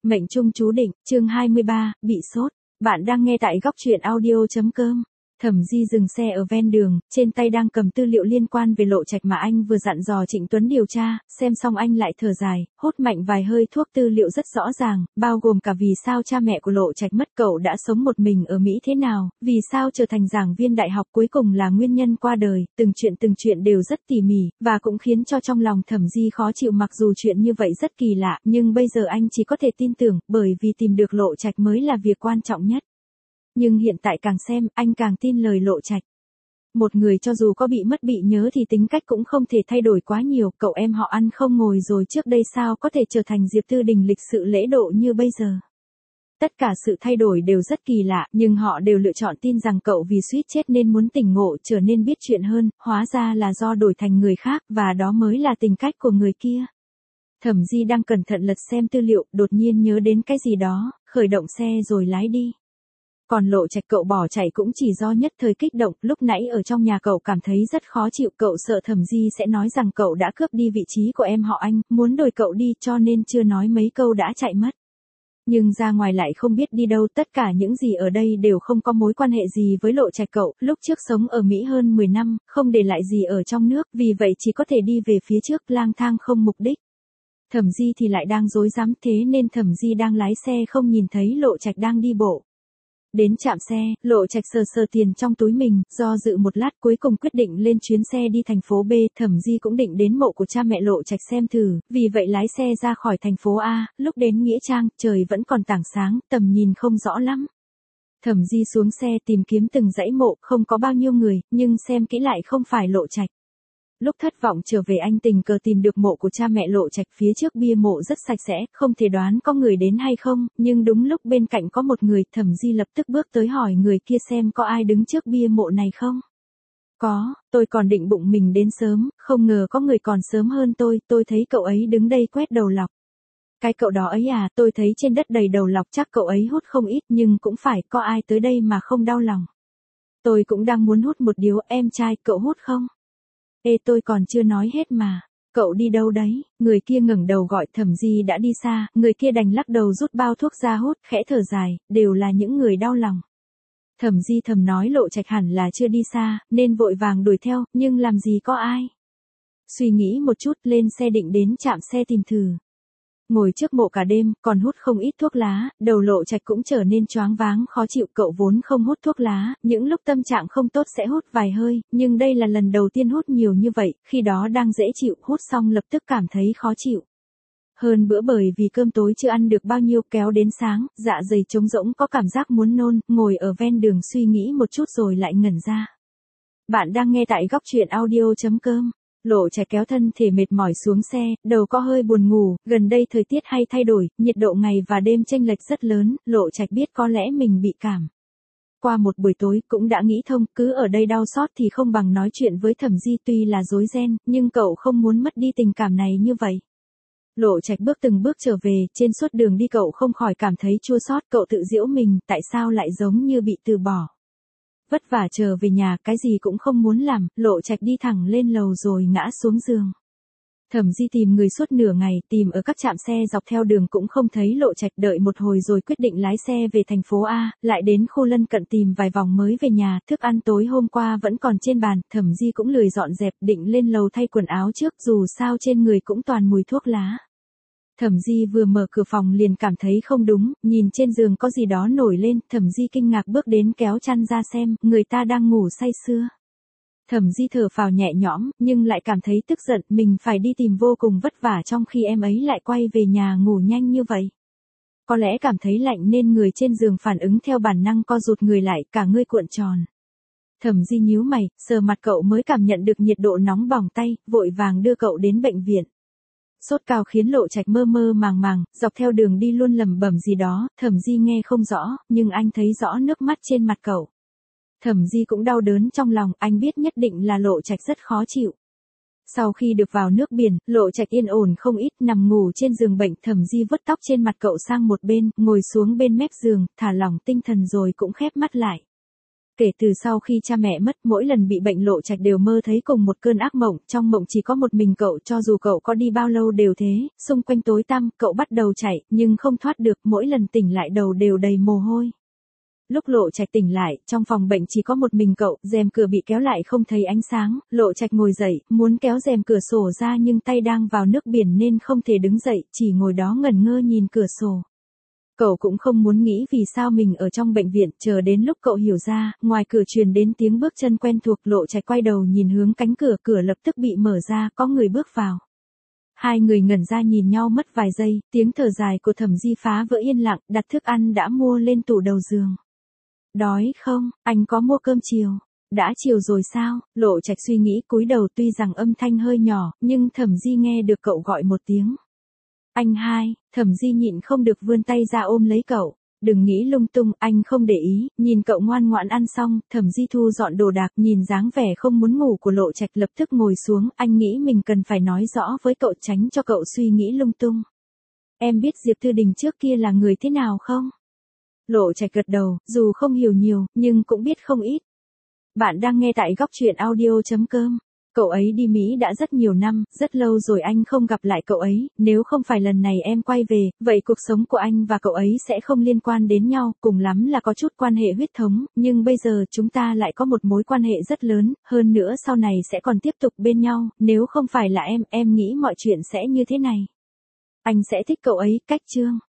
Mệnh trung chú định, chương 23, bị sốt. Bạn đang nghe tại góc truyện audio.com. Thẩm Di dừng xe ở ven đường, trên tay đang cầm tư liệu liên quan về Lộ Trạch mà anh vừa dặn dò Trịnh Tuấn điều tra, xem xong anh lại thở dài, hút mạnh vài hơi thuốc. Tư liệu rất rõ ràng, bao gồm cả vì sao cha mẹ của Lộ Trạch mất, cậu đã sống một mình ở Mỹ thế nào, vì sao trở thành giảng viên đại học, cuối cùng là nguyên nhân qua đời, từng chuyện đều rất tỉ mỉ, và cũng khiến cho trong lòng Thẩm Di khó chịu. Mặc dù chuyện như vậy rất kỳ lạ, nhưng bây giờ anh chỉ có thể tin tưởng, bởi vì tìm được Lộ Trạch mới là việc quan trọng nhất. Nhưng hiện tại càng xem, anh càng tin lời Lộ Trạch. Một người cho dù có bị mất bị nhớ thì tính cách cũng không thể thay đổi quá nhiều. Cậu em họ ăn không ngồi rồi trước đây sao có thể trở thành Diệp Tư Đình lịch sự lễ độ như bây giờ. Tất cả sự thay đổi đều rất kỳ lạ, nhưng họ đều lựa chọn tin rằng cậu vì suýt chết nên muốn tỉnh ngộ, trở nên biết chuyện hơn, hóa ra là do đổi thành người khác, và đó mới là tính cách của người kia. Thẩm Di đang cẩn thận lật xem tư liệu, đột nhiên nhớ đến cái gì đó, khởi động xe rồi lái đi. Còn Lộ Trạch cậu bỏ chạy cũng chỉ do nhất thời kích động, lúc nãy ở trong nhà cậu cảm thấy rất khó chịu, cậu sợ Thẩm Di sẽ nói rằng cậu đã cướp đi vị trí của em họ anh, muốn đuổi cậu đi, cho nên chưa nói mấy câu đã chạy mất. Nhưng ra ngoài lại không biết đi đâu, tất cả những gì ở đây đều không có mối quan hệ gì với Lộ Trạch cậu, lúc trước sống ở Mỹ hơn 10 năm, không để lại gì ở trong nước, vì vậy chỉ có thể đi về phía trước, lang thang không mục đích. Thẩm Di thì lại đang rối rắm, thế nên Thẩm Di đang lái xe không nhìn thấy Lộ Trạch đang đi bộ. Đến trạm xe, Lộ Trạch sờ tiền trong túi mình, do dự một lát cuối cùng quyết định lên chuyến xe đi thành phố B. Thẩm Di cũng định đến mộ của cha mẹ Lộ Trạch xem thử, vì vậy lái xe ra khỏi thành phố A. Lúc đến Nghĩa Trang, trời vẫn còn tảng sáng, tầm nhìn không rõ lắm. Thẩm Di xuống xe tìm kiếm từng dãy mộ, không có bao nhiêu người, nhưng xem kỹ lại không phải Lộ Trạch. Lúc thất vọng trở về anh tình cờ tìm được mộ của cha mẹ Lộ Trạch, phía trước bia mộ rất sạch sẽ, không thể đoán có người đến hay không, nhưng đúng lúc bên cạnh có một người, Thẩm Di lập tức bước tới hỏi người kia xem có ai đứng trước bia mộ này không. Có, tôi còn định bụng mình đến sớm, không ngờ có người còn sớm hơn tôi thấy cậu ấy đứng đây quét đầu lọc. Cái cậu đó ấy à, tôi thấy trên đất đầy đầu lọc, chắc cậu ấy hút không ít, nhưng cũng phải có ai tới đây mà không đau lòng. Tôi cũng đang muốn hút một điếu, em trai, cậu hút không? Ê, tôi còn chưa nói hết mà. Cậu đi đâu đấy? Người kia ngẩng đầu gọi. Thẩm Di đã đi xa, người kia đành lắc đầu rút bao thuốc ra hút, khẽ thở dài, đều là những người đau lòng. Thẩm Di thầm nói Lộ Trạch hẳn là chưa đi xa, nên vội vàng đuổi theo, nhưng làm gì có ai. Suy nghĩ một chút, lên xe định đến trạm xe tìm thử. Ngồi trước mộ cả đêm, còn hút không ít thuốc lá, đầu Lộ Trạch cũng trở nên choáng váng khó chịu. Cậu vốn không hút thuốc lá, những lúc tâm trạng không tốt sẽ hút vài hơi, nhưng đây là lần đầu tiên hút nhiều như vậy, khi đó đang dễ chịu, hút xong lập tức cảm thấy khó chịu. Hơn bữa bởi vì cơm tối chưa ăn được bao nhiêu, kéo đến sáng, dạ dày trống rỗng có cảm giác muốn nôn, ngồi ở ven đường suy nghĩ một chút rồi lại ngẩn ra. Bạn đang nghe tại góc truyện audio.com. Lộ Trạch kéo thân thể mệt mỏi xuống xe, đầu có hơi buồn ngủ, gần đây thời tiết hay thay đổi, nhiệt độ ngày và đêm chênh lệch rất lớn, Lộ Trạch biết có lẽ mình bị cảm. Qua một buổi tối cũng đã nghĩ thông, cứ ở đây đau xót thì không bằng nói chuyện với Thẩm Di, tuy là rối ren, nhưng cậu không muốn mất đi tình cảm này như vậy. Lộ Trạch bước từng bước trở về, trên suốt đường đi cậu không khỏi cảm thấy chua xót, cậu tự giễu mình, tại sao lại giống như bị từ bỏ. Vất vả trở về nhà, cái gì cũng không muốn làm, Lộ Trạch đi thẳng lên lầu rồi ngã xuống giường. Thẩm Di tìm người suốt nửa ngày, tìm ở các trạm xe dọc theo đường cũng không thấy Lộ Trạch, đợi một hồi rồi quyết định lái xe về thành phố A, lại đến khu lân cận tìm vài vòng mới về nhà, thức ăn tối hôm qua vẫn còn trên bàn, Thẩm Di cũng lười dọn dẹp, định lên lầu thay quần áo trước, dù sao trên người cũng toàn mùi thuốc lá. Thẩm Di vừa mở cửa phòng liền cảm thấy không đúng, nhìn trên giường có gì đó nổi lên, Thẩm Di kinh ngạc bước đến kéo chăn ra xem, người ta đang ngủ say sưa. Thẩm Di thở phào nhẹ nhõm, nhưng lại cảm thấy tức giận, mình phải đi tìm vô cùng vất vả trong khi em ấy lại quay về nhà ngủ nhanh như vậy. Có lẽ cảm thấy lạnh nên người trên giường phản ứng theo bản năng co rụt người lại, cả người cuộn tròn. Thẩm Di nhíu mày, sờ mặt cậu mới cảm nhận được nhiệt độ nóng bỏng tay, vội vàng đưa cậu đến bệnh viện. Sốt cao khiến Lộ Trạch mơ mơ màng màng, dọc theo đường đi luôn lẩm bẩm gì đó, Thẩm Di nghe không rõ, nhưng anh thấy rõ nước mắt trên mặt cậu. Thẩm Di cũng đau đớn trong lòng, anh biết nhất định là Lộ Trạch rất khó chịu. Sau khi được vào nước biển, Lộ Trạch yên ổn không ít, nằm ngủ trên giường bệnh, Thẩm Di vứt tóc trên mặt cậu sang một bên, ngồi xuống bên mép giường, thả lỏng tinh thần rồi cũng khép mắt lại. Kể từ sau khi cha mẹ mất, mỗi lần bị bệnh Lộ Trạch đều mơ thấy cùng một cơn ác mộng, trong mộng chỉ có một mình cậu, cho dù cậu có đi bao lâu đều thế, xung quanh tối tăm, cậu bắt đầu chạy, nhưng không thoát được, mỗi lần tỉnh lại đầu đều đầy mồ hôi. Lúc Lộ Trạch tỉnh lại, trong phòng bệnh chỉ có một mình cậu, rèm cửa bị kéo lại không thấy ánh sáng, Lộ Trạch ngồi dậy, muốn kéo rèm cửa sổ ra nhưng tay đang vào nước biển nên không thể đứng dậy, chỉ ngồi đó ngẩn ngơ nhìn cửa sổ. Cậu cũng không muốn nghĩ vì sao mình ở trong bệnh viện, chờ đến lúc cậu hiểu ra, ngoài cửa truyền đến tiếng bước chân quen thuộc, Lộ Trạch quay đầu nhìn hướng cánh cửa, cửa lập tức bị mở ra, có người bước vào. Hai người ngẩn ra nhìn nhau mất vài giây, tiếng thở dài của Thẩm Di phá vỡ yên lặng, đặt thức ăn đã mua lên tủ đầu giường. Đói không, anh có mua cơm chiều. Đã chiều rồi sao? Lộ Trạch suy nghĩ cúi đầu, tuy rằng âm thanh hơi nhỏ, nhưng Thẩm Di nghe được cậu gọi một tiếng. Anh hai, Thẩm Di nhịn không được vươn tay ra ôm lấy cậu. Đừng nghĩ lung tung, anh không để ý, nhìn cậu ngoan ngoãn ăn xong, Thẩm Di thu dọn đồ đạc, nhìn dáng vẻ không muốn ngủ của Lộ Trạch lập tức ngồi xuống, anh nghĩ mình cần phải nói rõ với cậu tránh cho cậu suy nghĩ lung tung. Em biết Diệp Thư Đình trước kia là người thế nào không? Lộ Trạch gật đầu, dù không hiểu nhiều, nhưng cũng biết không ít. Bạn đang nghe tại góc truyện audio.com. Cậu ấy đi Mỹ đã rất nhiều năm, rất lâu rồi anh không gặp lại cậu ấy, nếu không phải lần này em quay về, vậy cuộc sống của anh và cậu ấy sẽ không liên quan đến nhau, cùng lắm là có chút quan hệ huyết thống, nhưng bây giờ chúng ta lại có một mối quan hệ rất lớn, hơn nữa sau này sẽ còn tiếp tục bên nhau, nếu không phải là em nghĩ mọi chuyện sẽ như thế này. Anh sẽ thích cậu ấy, cách Trương.